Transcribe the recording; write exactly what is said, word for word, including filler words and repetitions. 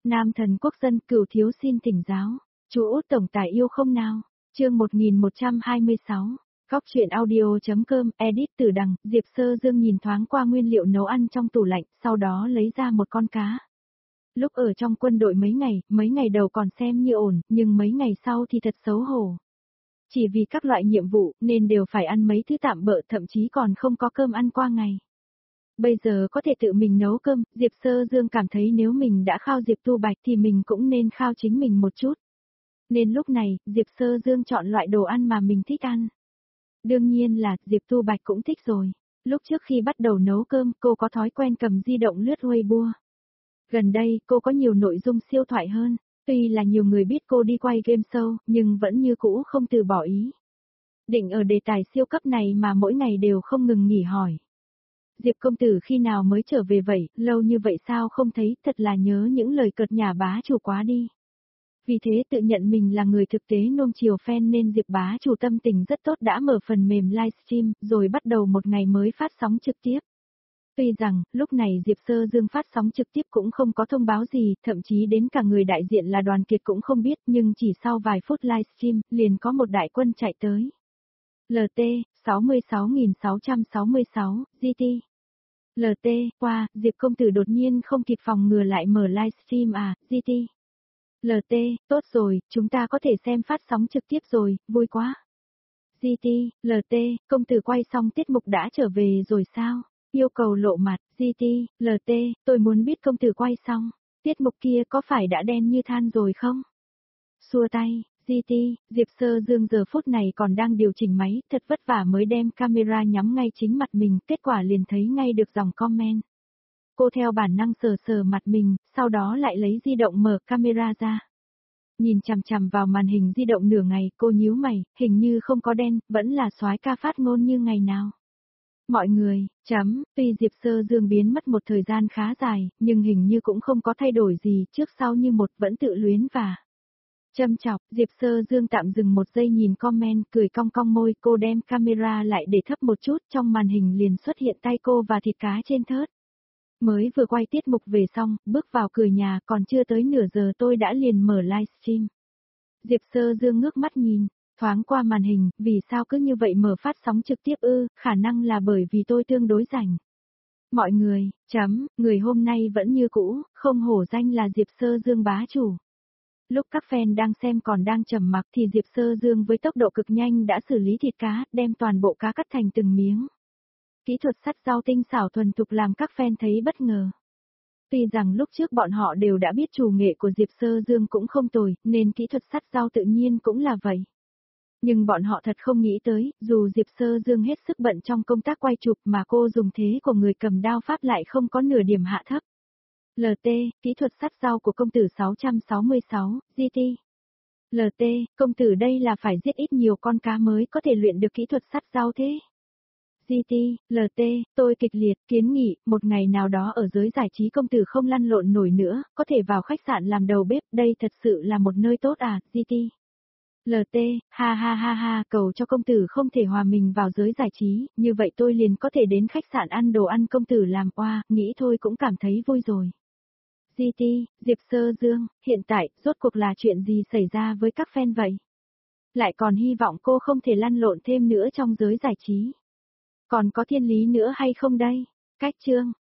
Nam thần quốc dân cửu thiếu xin thỉnh giáo. Chú Út tổng tài yêu không nào? Chương một nghìn một trăm hai mươi sáu. Góc truyện audio.com, edit từ đằng, Diệp Sơ Dương nhìn thoáng qua nguyên liệu nấu ăn trong tủ lạnh, sau đó lấy ra một con cá. Lúc ở trong quân đội mấy ngày, mấy ngày đầu còn xem như ổn, nhưng mấy ngày sau thì thật xấu hổ. Chỉ vì các loại nhiệm vụ, nên đều phải ăn mấy thứ tạm bợ, thậm chí còn không có cơm ăn qua ngày. Bây giờ có thể tự mình nấu cơm, Diệp Sơ Dương cảm thấy nếu mình đã khao Diệp Tu Bạch thì mình cũng nên khao chính mình một chút. Nên lúc này, Diệp Sơ Dương chọn loại đồ ăn mà mình thích ăn. Đương nhiên là, Diệp Tu Bạch cũng thích rồi. Lúc trước khi bắt đầu nấu cơm, cô có thói quen cầm di động lướt Weibo. Gần đây, cô có nhiều nội dung siêu thoại hơn. Tuy là nhiều người biết cô đi quay game show, nhưng vẫn như cũ không từ bỏ ý. Định ở đề tài siêu cấp này mà mỗi ngày đều không ngừng nghỉ hỏi. Diệp công tử khi nào mới trở về vậy, lâu như vậy sao không thấy, thật là nhớ những lời cợt nhả bá chủ quá đi. Vì thế tự nhận mình là người thực tế nuông chiều fan nên Diệp bá chủ tâm tình rất tốt đã mở phần mềm livestream, rồi bắt đầu một ngày mới phát sóng trực tiếp. Tuy rằng, lúc này Diệp Sơ Dương phát sóng trực tiếp cũng không có thông báo gì, thậm chí đến cả người đại diện là Đoàn Kiệt cũng không biết, nhưng chỉ sau vài phút livestream, liền có một đại quân chạy tới. lờ tê, sáu mươi sáu nghìn sáu trăm sáu mươi sáu, giê tê. lờ tê, qua, Diệp công tử đột nhiên không kịp phòng ngừa lại mở livestream à, giê tê. lờ tê, tốt rồi, chúng ta có thể xem phát sóng trực tiếp rồi, vui quá. giê tê, lờ tê, công tử quay xong tiết mục đã trở về rồi sao? Yêu cầu lộ mặt, giê tê, lờ tê, tôi muốn biết công tử quay xong, tiết mục kia có phải đã đen như than rồi không? Xua tay, giê tê, Diệp Sơ Dương giờ phút này còn đang điều chỉnh máy, thật vất vả mới đem camera nhắm ngay chính mặt mình, kết quả liền thấy ngay được dòng comment. Cô theo bản năng sờ sờ mặt mình, sau đó lại lấy di động mở camera ra. Nhìn chằm chằm vào màn hình di động nửa ngày, cô nhíu mày, hình như không có đen, vẫn là soái ca phát ngôn như ngày nào. Mọi người, chấm, tuy Diệp Sơ Dương biến mất một thời gian khá dài, nhưng hình như cũng không có thay đổi gì, trước sau như một vẫn tự luyến và châm chọc. Diệp Sơ Dương tạm dừng một giây nhìn comment, cười cong cong môi, cô đem camera lại để thấp một chút, trong màn hình liền xuất hiện tay cô và thịt cá trên thớt. Mới vừa quay tiết mục về xong, bước vào cửa nhà, còn chưa tới nửa giờ tôi đã liền mở livestream. Diệp Sơ Dương ngước mắt nhìn, thoáng qua màn hình, vì sao cứ như vậy mở phát sóng trực tiếp ư, khả năng là bởi vì tôi tương đối rảnh. Mọi người, chấm, người hôm nay vẫn như cũ, không hổ danh là Diệp Sơ Dương bá chủ. Lúc các fan đang xem còn đang trầm mặc thì Diệp Sơ Dương với tốc độ cực nhanh đã xử lý thịt cá, đem toàn bộ cá cắt thành từng miếng. Kỹ thuật sắt rau tinh xảo thuần thục làm các fan thấy bất ngờ. Tuy rằng lúc trước bọn họ đều đã biết chủ nghệ của Diệp Sơ Dương cũng không tồi, nên kỹ thuật sắt rau tự nhiên cũng là vậy. Nhưng bọn họ thật không nghĩ tới, dù Diệp Sơ Dương hết sức bận trong công tác quay chụp mà cô dùng thế của người cầm đao pháp lại không có nửa điểm hạ thấp. lờ tê, kỹ thuật sắt rau của công tử sáu trăm sáu mươi sáu, giê tê. lờ tê, công tử đây là phải giết ít nhiều con cá mới có thể luyện được kỹ thuật sắt rau thế. giê tê, lờ tê, tôi kịch liệt kiến nghị, một ngày nào đó ở giới giải trí công tử không lăn lộn nổi nữa, có thể vào khách sạn làm đầu bếp, đây thật sự là một nơi tốt à, giê tê. lờ tê, ha ha ha ha, cầu cho công tử không thể hòa mình vào giới giải trí, như vậy tôi liền có thể đến khách sạn ăn đồ ăn công tử làm, oa, nghĩ thôi cũng cảm thấy vui rồi. giê tê, Diệp Sơ Dương, hiện tại, rốt cuộc là chuyện gì xảy ra với các fan vậy? Lại còn hy vọng cô không thể lăn lộn thêm nữa trong giới giải trí. Còn có thiên lý nữa hay không đây? Cách chương,